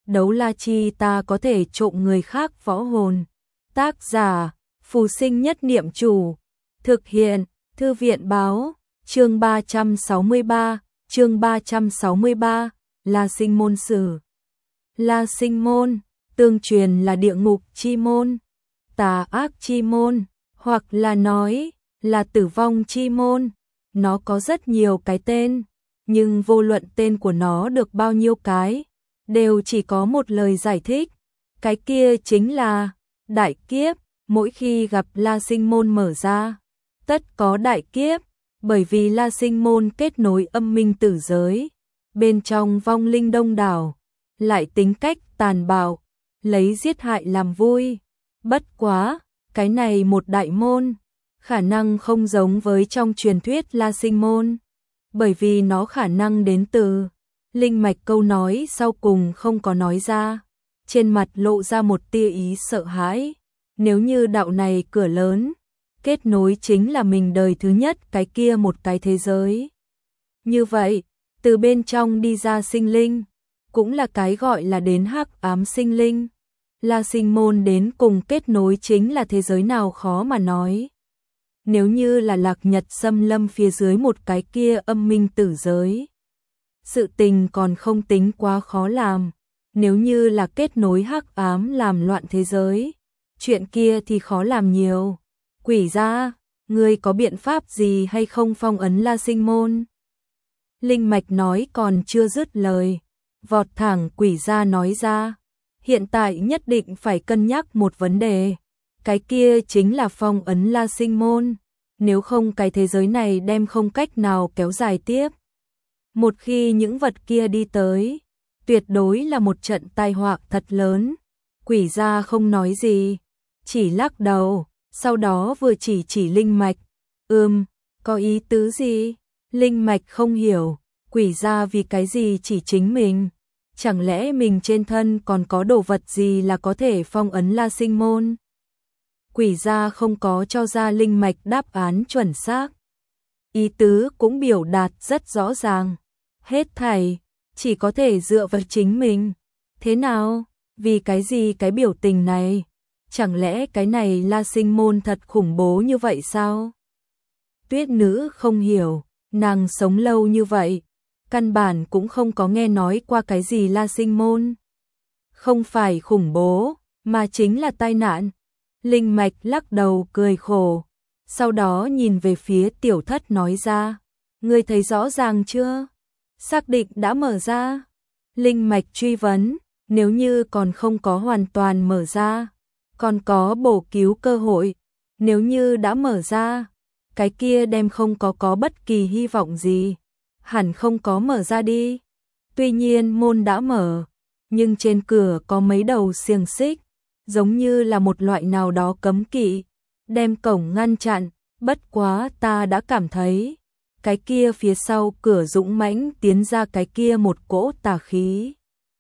đấu la chi ta có thể trộm người khác võ hồn. Tác giả, Phù Sinh Nhất Niệm Chủ. Thực hiện, Thư viện Báo. Chương 363, chương 363, La Sinh Môn Sử. La Sinh Môn, tương truyền là địa ngục chi môn, tà ác chi môn, hoặc là nói là tử vong chi môn. Nó có rất nhiều cái tên, nhưng vô luận tên của nó được bao nhiêu cái, đều chỉ có một lời giải thích. Cái kia chính là đại kiếp. Mỗi khi gặp La Sinh Môn mở ra, tất có đại kiếp, bởi vì La Sinh Môn kết nối âm minh tử giới, bên trong vong linh đông đảo, lại tính cách tàn bạo, lấy giết hại làm vui. Bất quá, cái này một đại môn, khả năng không giống với trong truyền thuyết La Sinh Môn, bởi vì nó khả năng đến từ linh mạch. Câu nói sau cùng không có nói ra, trên mặt lộ ra một tia ý sợ hãi. Nếu như đạo này cửa lớn, kết nối chính là mình đời thứ nhất cái kia một cái thế giới. Như vậy, từ bên trong đi ra sinh linh, cũng là cái gọi là đến hắc ám sinh linh. La Sinh Môn đến cùng kết nối chính là thế giới nào khó mà nói. Nếu như là Lạc Nhật xâm lâm phía dưới một cái kia âm minh tử giới, sự tình còn không tính quá khó làm. Nếu như là kết nối hắc ám làm loạn thế giới, chuyện kia thì khó làm nhiều. Quỷ gia, ngươi có biện pháp gì hay không phong ấn La Sinh Môn? Linh mạch nói còn chưa dứt lời, vọt thẳng quỷ gia nói ra, hiện tại nhất định phải cân nhắc một vấn đề, cái kia chính là phong ấn La Sinh Môn, nếu không cái thế giới này đem không cách nào kéo dài tiếp. Một khi những vật kia đi tới, tuyệt đối là một trận tai họa thật lớn. Quỷ gia không nói gì, chỉ lắc đầu, sau đó vừa chỉ linh mạch. Có ý tứ gì? Linh mạch không hiểu, quỷ gia vì cái gì chỉ chính mình? Chẳng lẽ mình trên thân còn có đồ vật gì là có thể phong ấn La Sinh Môn? Quỷ gia không có cho ra linh mạch đáp án chuẩn xác. Ý tứ cũng biểu đạt rất rõ ràng. Hết thảy, chỉ có thể dựa vào chính mình. Thế nào? Vì cái gì cái biểu tình này? Chẳng lẽ cái này La Sinh Môn thật khủng bố như vậy sao? Tuyết nữ không hiểu, nàng sống lâu như vậy, căn bản cũng không có nghe nói qua cái gì La Sinh Môn. Không phải khủng bố, mà chính là tai nạn. Linh mạch lắc đầu cười khổ, sau đó nhìn về phía Tiểu Thất nói ra, ngươi thấy rõ ràng chưa? Xác định đã mở ra. Linh mạch truy vấn, nếu như còn không có hoàn toàn mở ra, còn có bổ cứu cơ hội. Nếu như đã mở ra, cái kia đem không có bất kỳ hy vọng gì, hẳn không có mở ra đi. Tuy nhiên môn đã mở, nhưng trên cửa có mấy đầu xiềng xích, giống như là một loại nào đó cấm kỵ, đem cổng ngăn chặn. Bất quá ta đã cảm thấy, cái kia phía sau cửa dũng mãnh tiến ra cái kia một cỗ tà khí,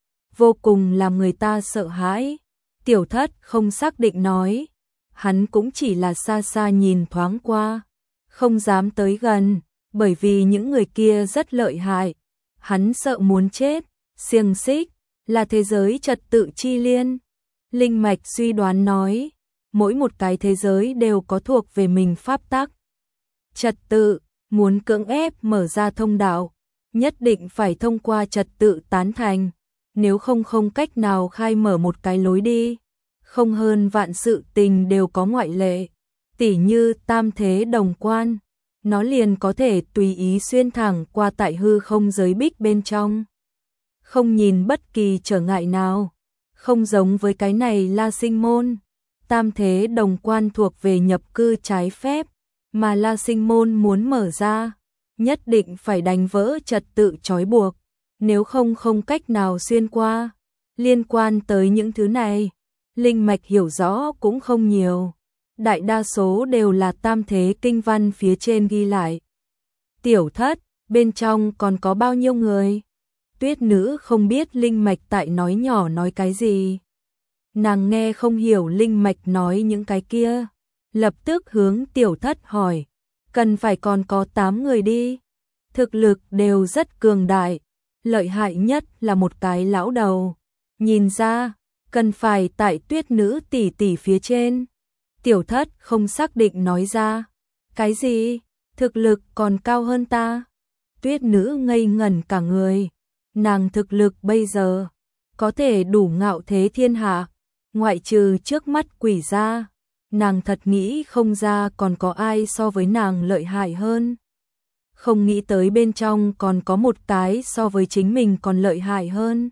vô cùng làm người ta sợ hãi. Tiểu Thất không xác định nói, hắn cũng chỉ là xa xa nhìn thoáng qua, không dám tới gần, bởi vì những người kia rất lợi hại, hắn sợ muốn chết. Xiềng xích là thế giới trật tự chi liên. Linh mạch suy đoán nói, mỗi một cái thế giới đều có thuộc về mình pháp tắc trật tự, muốn cưỡng ép mở ra thông đạo, nhất định phải thông qua trật tự tán thành, nếu không không cách nào khai mở một cái lối đi. Không hơn vạn sự tình đều có ngoại lệ, tỉ như tam thế đồng quan, nó liền có thể tùy ý xuyên thẳng qua tại hư không giới bích bên trong, không nhìn bất kỳ trở ngại nào. Không giống với cái này La Sinh Môn, tam thế đồng quan thuộc về nhập cư trái phép, mà La Sinh Môn muốn mở ra, nhất định phải đánh vỡ trật tự trói buộc, nếu không không cách nào xuyên qua. Liên quan tới những thứ này, linh mạch hiểu rõ cũng không nhiều, đại đa số đều là tam thế kinh văn phía trên ghi lại. Tiểu Thất, bên trong còn có bao nhiêu người? Tuyết nữ không biết linh mạch tại nói nhỏ nói cái gì. Nàng nghe không hiểu linh mạch nói những cái kia, lập tức hướng Tiểu Thất hỏi, cần phải còn có 8 người đi. Thực lực đều rất cường đại, lợi hại nhất là một cái lão đầu, nhìn ra, cần phải tại Tuyết nữ tỷ tỷ phía trên. Tiểu Thất không xác định nói ra. Cái gì? Thực lực còn cao hơn ta? Tuyết nữ ngây ngẩn cả người. Nàng thực lực bây giờ có thể đủ ngạo thế thiên hạ, ngoại trừ trước mắt Quỷ gia, nàng thật nghĩ không ra còn có ai so với nàng lợi hại hơn. Không nghĩ tới bên trong còn có một cái so với chính mình còn lợi hại hơn.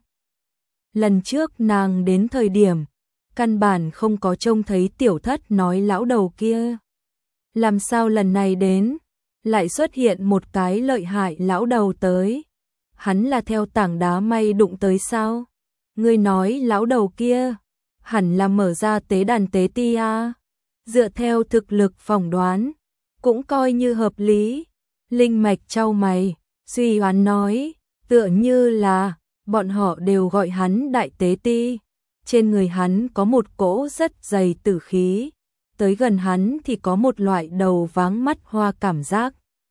Lần trước nàng đến thời điểm, căn bản không có trông thấy Tiểu Thất nói lão đầu kia. Làm sao lần này đến, lại xuất hiện một cái lợi hại lão đầu tới? Hắn là theo tảng đá may đụng tới sao? Ngươi nói lão đầu kia, hẳn là mở ra tế đàn tế ti à? Dựa theo thực lực phỏng đoán, cũng coi như hợp lý. Linh Mạch chau mày, suy đoán nói, tựa như là bọn họ đều gọi hắn đại tế ti. Trên người hắn có một cỗ rất dày tử khí, tới gần hắn thì có một loại đầu váng mắt hoa cảm giác.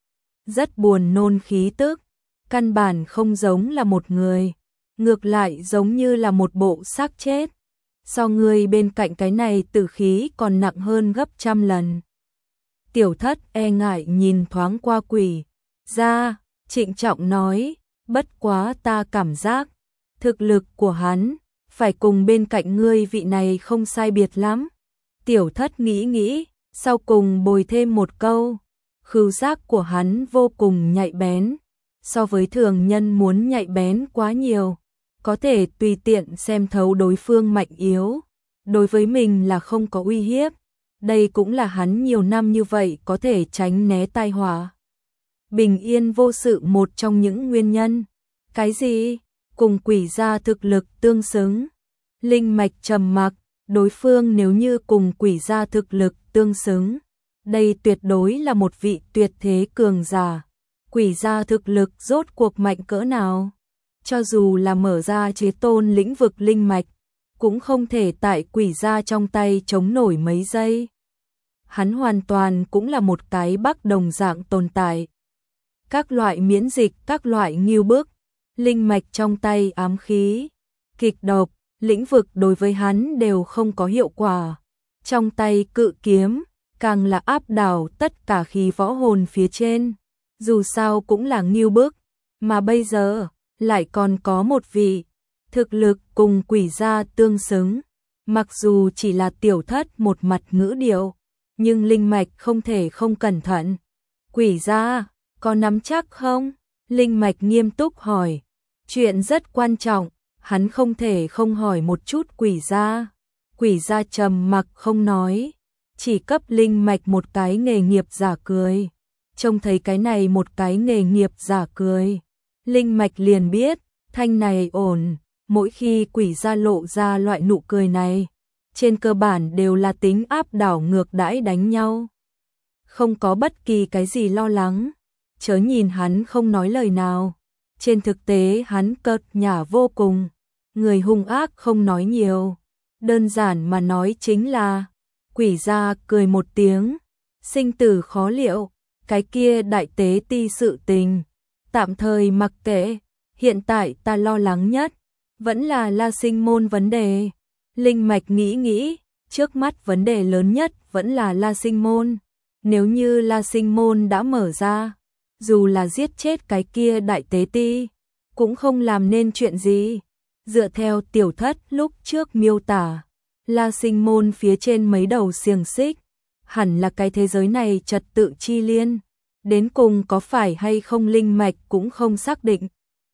Rất buồn nôn khí tức, căn bản không giống là một người, ngược lại giống như là một bộ xác chết. So người bên cạnh cái này tử khí còn nặng hơn gấp trăm lần. Tiểu Thất e ngại nhìn thoáng qua Quỷ gia, trịnh trọng nói, bất quá ta cảm giác, thực lực của hắn phải cùng bên cạnh ngươi vị này không sai biệt lắm. Tiểu Thất nghĩ, sau cùng bồi thêm một câu, khứu giác của hắn vô cùng nhạy bén, so với thường nhân muốn nhạy bén quá nhiều, có thể tùy tiện xem thấu đối phương mạnh yếu, đối với mình là không có uy hiếp. Đây cũng là hắn nhiều năm như vậy có thể tránh né tai họa, bình yên vô sự một trong những nguyên nhân. Cái gì? Cùng Quỷ gia thực lực tương xứng? Linh Mạch trầm mặc, đối phương nếu như cùng Quỷ gia thực lực tương xứng, đây tuyệt đối là một vị tuyệt thế cường giả. Quỷ gia thực lực rốt cuộc mạnh cỡ nào? Cho dù là mở ra chế tôn lĩnh vực linh mạch, cũng không thể tại Quỷ gia trong tay chống nổi mấy giây. Hắn hoàn toàn cũng là một cái bắc đồng dạng tồn tại. Các loại miễn dịch, các loại nghiêu bức, linh mạch trong tay ám khí, kịch độc, lĩnh vực đối với hắn đều không có hiệu quả. Trong tay cự kiếm, càng là áp đảo tất cả khí võ hồn phía trên. Dù sao cũng là nghiêu bức, mà bây giờ lại còn có một vị thực lực cùng Quỷ gia tương xứng. Mặc dù chỉ là Tiểu Thất một mặt ngữ điệu, nhưng linh mạch không thể không cẩn thận. Quỷ gia, có nắm chắc không? Linh mạch nghiêm túc hỏi. Chuyện rất quan trọng, hắn không thể không hỏi một chút Quỷ gia. Quỷ gia trầm mặc không nói, chỉ cấp linh mạch một cái nghề nghiệp giả cười. Trông thấy cái này một cái nghề nghiệp giả cười, linh mạch liền biết, thanh này ổn. Mỗi khi Quỷ gia lộ ra loại nụ cười này, trên cơ bản đều là tính áp đảo ngược đãi đánh nhau. Không có bất kỳ cái gì lo lắng, chớ nhìn hắn không nói lời nào. Trên thực tế hắn cợt nhả vô cùng, người hung ác không nói nhiều. Đơn giản mà nói chính là, Quỷ gia cười một tiếng, sinh tử khó liệu, cái kia đại tế ti sự tình, tạm thời mặc kệ, hiện tại ta lo lắng nhất, vẫn là La Sinh môn vấn đề. Linh mạch nghĩ, trước mắt vấn đề lớn nhất vẫn là La Sinh môn. Nếu như La Sinh môn đã mở ra, dù là giết chết cái kia đại tế ti, cũng không làm nên chuyện gì. Dựa theo Tiểu Thất lúc trước miêu tả, La Sinh môn phía trên mấy đầu xiềng xích, hẳn là cái thế giới này trật tự chi liên. Đến cùng có phải hay không linh mạch cũng không xác định.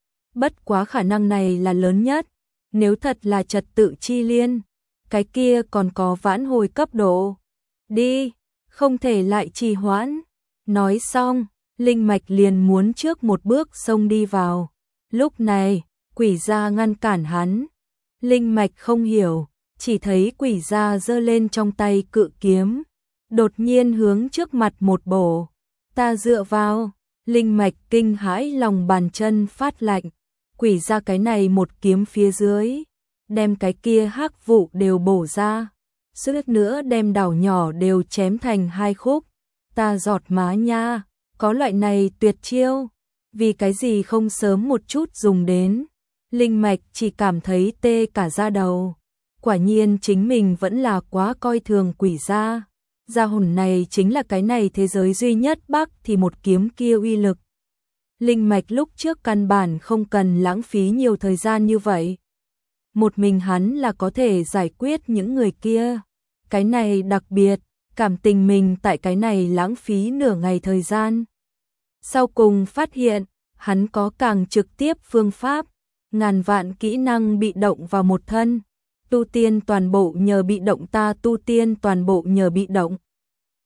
Bất quá khả năng này là lớn nhất. Nếu thật là trật tự chi liên, cái kia còn có vãn hồi cấp độ. Đi, không thể lại trì hoãn. Nói xong, linh mạch liền muốn trước một bước xông đi vào. Lúc này, Quỷ gia ngăn cản hắn. Linh mạch không hiểu, chỉ thấy Quỷ gia giơ lên trong tay cự kiếm, đột nhiên hướng trước mặt một bổ. Ta dựa vào, linh mạch kinh hãi lòng bàn chân phát lạnh. Quỷ gia cái này một kiếm phía dưới, đem cái kia hắc vụ đều bổ ra, suýt nữa đem đảo nhỏ đều chém thành hai khúc. Ta giọt má nha, có loại này tuyệt chiêu, vì cái gì không sớm một chút dùng đến. Linh Mạch chỉ cảm thấy tê cả da đầu. Quả nhiên chính mình vẫn là quá coi thường quỷ gia. Gia hồn này chính là cái này thế giới duy nhất Bắc thì một kiếm kia uy lực. Linh Mạch lúc trước căn bản không cần lãng phí nhiều thời gian như vậy. Một mình hắn là có thể giải quyết những người kia. Cái này đặc biệt, cảm tình mình tại cái này lãng phí nửa ngày thời gian. Sau cùng phát hiện, hắn có càng trực tiếp phương pháp, ngàn vạn kỹ năng bị động vào một thân. Tu tiên toàn bộ nhờ bị động ta tu tiên toàn bộ nhờ bị động.